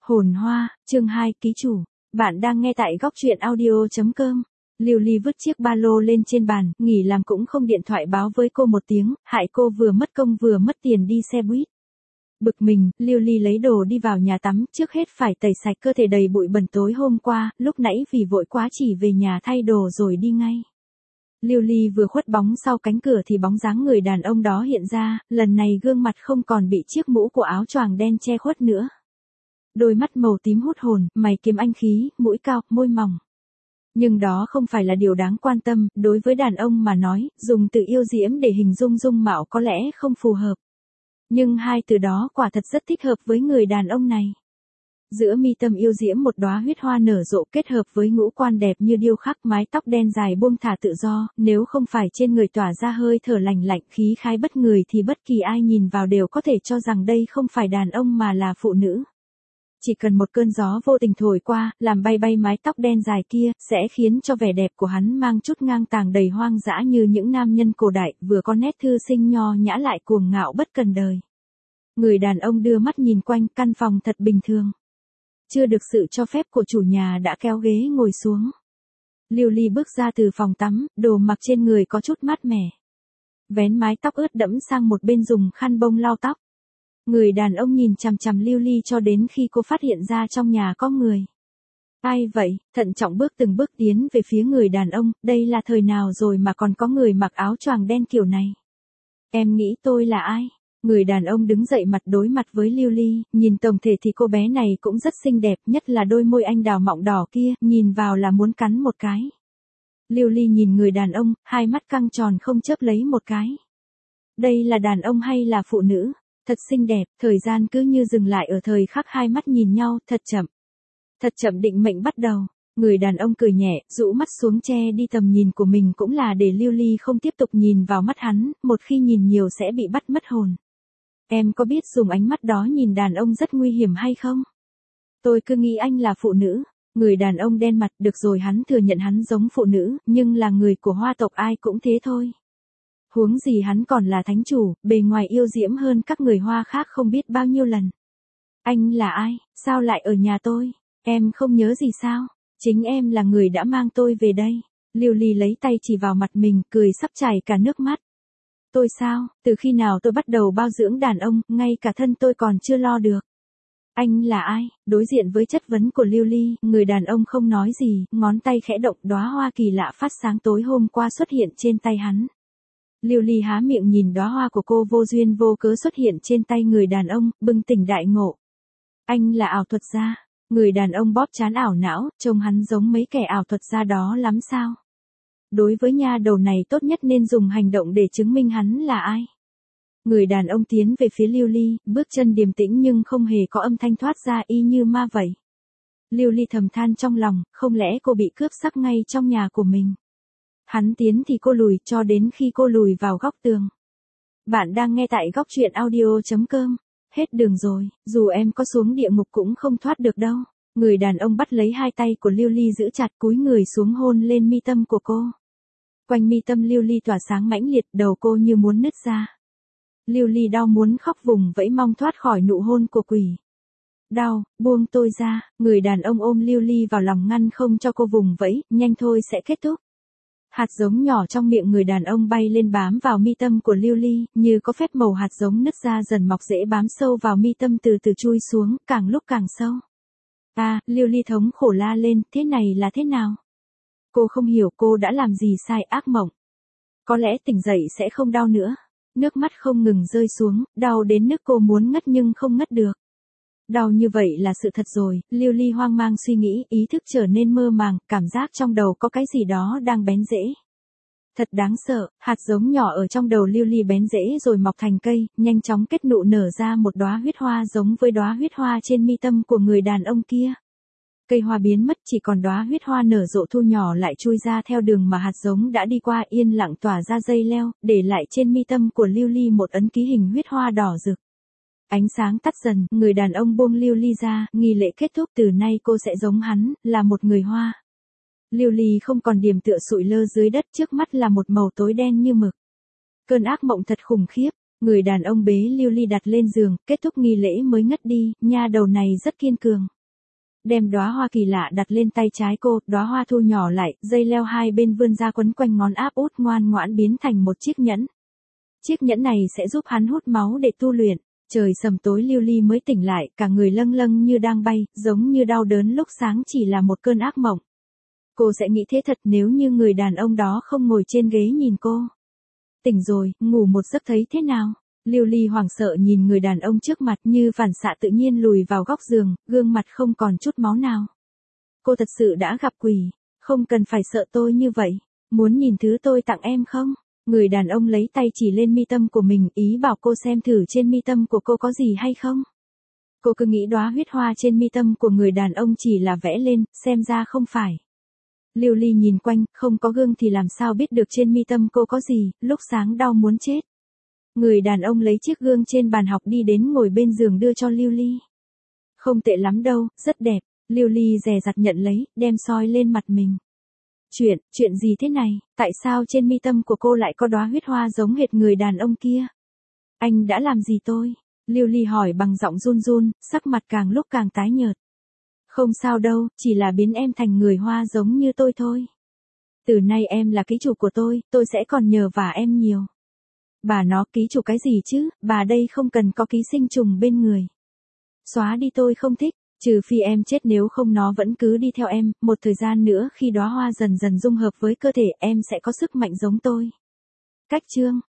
Hồn Hoa, chương 2, ký chủ. Bạn đang nghe tại góc truyện audio.com. Lưu Ly vứt chiếc ba lô lên trên bàn, nghỉ làm cũng không điện thoại báo với cô một tiếng, hại cô vừa mất công vừa mất tiền đi xe buýt. Bực mình, Lưu Ly lấy đồ đi vào nhà tắm, trước hết phải tẩy sạch cơ thể đầy bụi bẩn tối hôm qua, lúc nãy vì vội quá chỉ về nhà thay đồ rồi đi ngay. Lưu Ly vừa khuất bóng sau cánh cửa thì bóng dáng người đàn ông đó hiện ra, lần này gương mặt không còn bị chiếc mũ của áo choàng đen che khuất nữa. Đôi mắt màu tím hút hồn, mày kiếm anh khí, mũi cao, môi mỏng. Nhưng đó không phải là điều đáng quan tâm, đối với đàn ông mà nói, dùng từ yêu diễm để hình dung dung mạo có lẽ không phù hợp. Nhưng hai từ đó quả thật rất thích hợp với người đàn ông này. Giữa mi tâm yêu diễm một đóa huyết hoa nở rộ kết hợp với ngũ quan đẹp như điêu khắc, mái tóc đen dài buông thả tự do, nếu không phải trên người tỏa ra hơi thở lành lạnh khí khái bất người thì bất kỳ ai nhìn vào đều có thể cho rằng đây không phải đàn ông mà là phụ nữ. Chỉ cần một cơn gió vô tình thổi qua, làm bay bay mái tóc đen dài kia, sẽ khiến cho vẻ đẹp của hắn mang chút ngang tàng đầy hoang dã như những nam nhân cổ đại, vừa có nét thư sinh nho nhã lại cuồng ngạo bất cần đời. Người đàn ông đưa mắt nhìn quanh, căn phòng thật bình thường. Chưa được sự cho phép của chủ nhà đã kéo ghế ngồi xuống. Lưu Ly bước ra từ phòng tắm, đồ mặc trên người có chút mát mẻ. Vén mái tóc ướt đẫm sang một bên dùng khăn bông lau tóc. Người đàn ông nhìn chằm chằm Lưu Ly cho đến khi cô phát hiện ra trong nhà có người. Ai vậy? Thận trọng bước từng bước tiến về phía người đàn ông, đây là thời nào rồi mà còn có người mặc áo choàng đen kiểu này? Em nghĩ tôi là ai? Người đàn ông đứng dậy mặt đối mặt với Lưu Ly, nhìn tổng thể thì cô bé này cũng rất xinh đẹp, nhất là đôi môi anh đào mọng đỏ kia, nhìn vào là muốn cắn một cái. Lưu Ly nhìn người đàn ông, hai mắt căng tròn không chớp lấy một cái. Đây là đàn ông hay là phụ nữ? Thật xinh đẹp, thời gian cứ như dừng lại ở thời khắc hai mắt nhìn nhau, thật chậm. Thật chậm định mệnh bắt đầu. Người đàn ông cười nhẹ, rũ mắt xuống che đi tầm nhìn của mình cũng là để Lưu Ly không tiếp tục nhìn vào mắt hắn, một khi nhìn nhiều sẽ bị bắt mất hồn. Em có biết dùng ánh mắt đó nhìn đàn ông rất nguy hiểm hay không? Tôi cứ nghĩ anh là phụ nữ. Người đàn ông đen mặt, được rồi, hắn thừa nhận hắn giống phụ nữ, nhưng là người của Hoa tộc ai cũng thế thôi. Huống gì hắn còn là thánh chủ, bề ngoài yêu diễm hơn các người Hoa khác không biết bao nhiêu lần. Anh là ai, sao lại ở nhà tôi? Em không nhớ gì sao? Chính em là người đã mang tôi về đây. Lưu Ly lấy tay chỉ vào mặt mình, cười sắp chảy cả nước mắt. Tôi sao, từ khi nào tôi bắt đầu bao dưỡng đàn ông, ngay cả thân tôi còn chưa lo được. Anh là ai? Đối diện với chất vấn của Lưu Ly, người đàn ông không nói gì, ngón tay khẽ động, đóa hoa kỳ lạ phát sáng tối hôm qua xuất hiện trên tay hắn. Lưu Ly há miệng nhìn đóa hoa của cô vô duyên vô cớ xuất hiện trên tay người đàn ông, bừng tỉnh đại ngộ. Anh là ảo thuật gia. Người đàn ông bóp trán ảo não, trông hắn giống mấy kẻ ảo thuật gia đó lắm sao? Đối với nha đầu này tốt nhất nên dùng hành động để chứng minh hắn là ai. Người đàn ông tiến về phía Lưu Ly, bước chân điềm tĩnh nhưng không hề có âm thanh thoát ra y như ma vậy. Lưu Ly thầm than trong lòng, không lẽ cô bị cướp sắc ngay trong nhà của mình. Hắn tiến thì cô lùi cho đến khi cô lùi vào góc tường. Bạn đang nghe tại góc truyện audio.com. Hết đường rồi, dù em có xuống địa ngục cũng không thoát được đâu. Người đàn ông bắt lấy hai tay của Lưu Ly giữ chặt, cúi người xuống hôn lên mi tâm của cô. Quanh mi tâm Lưu Ly tỏa sáng mãnh liệt, đầu cô như muốn nứt ra. Lưu Ly đau muốn khóc vùng vẫy mong thoát khỏi nụ hôn của quỷ. Đau, buông tôi ra. Người đàn ông ôm Lưu Ly vào lòng ngăn không cho cô vùng vẫy, nhanh thôi sẽ kết thúc. Hạt giống nhỏ trong miệng người đàn ông bay lên bám vào mi tâm của Lưu Ly, như có phép màu hạt giống nứt ra dần mọc rễ bám sâu vào mi tâm từ từ chui xuống, càng lúc càng sâu. Lưu Ly thống khổ la lên, thế này là thế nào? Cô không hiểu cô đã làm gì sai, ác mộng. Có lẽ tỉnh dậy sẽ không đau nữa. Nước mắt không ngừng rơi xuống, đau đến mức cô muốn ngất nhưng không ngất được. Đau như vậy là sự thật rồi, Lưu Ly hoang mang suy nghĩ, ý thức trở nên mơ màng, cảm giác trong đầu có cái gì đó đang bén rễ. Thật đáng sợ, hạt giống nhỏ ở trong đầu Lưu Ly bén rễ rồi mọc thành cây, nhanh chóng kết nụ nở ra một đóa huyết hoa giống với đóa huyết hoa trên mi tâm của người đàn ông kia. Cây hoa biến mất, chỉ còn đóa huyết hoa nở rộ thu nhỏ lại chui ra theo đường mà hạt giống đã đi qua, yên lặng tỏa ra dây leo, để lại trên mi tâm của Lưu Ly một ấn ký hình huyết hoa đỏ rực. Ánh sáng tắt dần, người đàn ông buông Lưu Ly ra, nghi lễ kết thúc, từ nay cô sẽ giống hắn, là một người Hoa. Lưu Ly không còn điềm tựa sụi lơ dưới đất, trước mắt là một màu tối đen như mực. Cơn ác mộng thật khủng khiếp, người đàn ông bế Lưu Ly đặt lên giường, kết thúc nghi lễ mới ngất đi, nha đầu này rất kiên cường. đem đóa hoa kỳ lạ đặt lên tay trái cô, đóa hoa thu nhỏ lại, dây leo hai bên vươn ra quấn quanh ngón áp út ngoan ngoãn biến thành một chiếc nhẫn. Chiếc nhẫn này sẽ giúp hắn hút máu để tu luyện. Trời sầm tối Lưu Ly mới tỉnh lại, cả người lâng lâng như đang bay, giống như đau đớn lúc sáng chỉ là một cơn ác mộng. Cô sẽ nghĩ thế thật nếu như người đàn ông đó không ngồi trên ghế nhìn cô. Tỉnh rồi, ngủ một giấc thấy thế nào? Lưu Ly hoảng sợ nhìn người đàn ông trước mặt như phản xạ tự nhiên lùi vào góc giường, gương mặt không còn chút máu nào. Cô thật sự đã gặp quỷ, không cần phải sợ tôi như vậy. Muốn nhìn thứ tôi tặng em không? Người đàn ông lấy tay chỉ lên mi tâm của mình, ý bảo cô xem thử trên mi tâm của cô có gì hay không. Cô cứ nghĩ đóa huyết hoa trên mi tâm của người đàn ông chỉ là vẽ lên, xem ra không phải. Lưu Ly nhìn quanh, không có gương thì làm sao biết được trên mi tâm cô có gì, lúc sáng đau muốn chết. Người đàn ông lấy chiếc gương trên bàn học đi đến ngồi bên giường đưa cho Lưu Ly. Không tệ lắm đâu, rất đẹp. Lưu Ly dè dặt nhận lấy, đem soi lên mặt mình. Chuyện gì thế này, tại sao trên mi tâm của cô lại có đóa huyết hoa giống hệt người đàn ông kia? Anh đã làm gì tôi? Lưu Ly hỏi bằng giọng run run, sắc mặt càng lúc càng tái nhợt. Không sao đâu, chỉ là biến em thành người hoa giống như tôi thôi. Từ nay em là ký chủ của tôi sẽ còn nhờ vả em nhiều. Bà nó ký chủ cái gì chứ, bà đây không cần có ký sinh trùng bên người. Xóa đi tôi không thích, trừ phi em chết nếu không nó vẫn cứ đi theo em, một thời gian nữa khi đóa hoa dần dần dung hợp với cơ thể em sẽ có sức mạnh giống tôi. Cách chương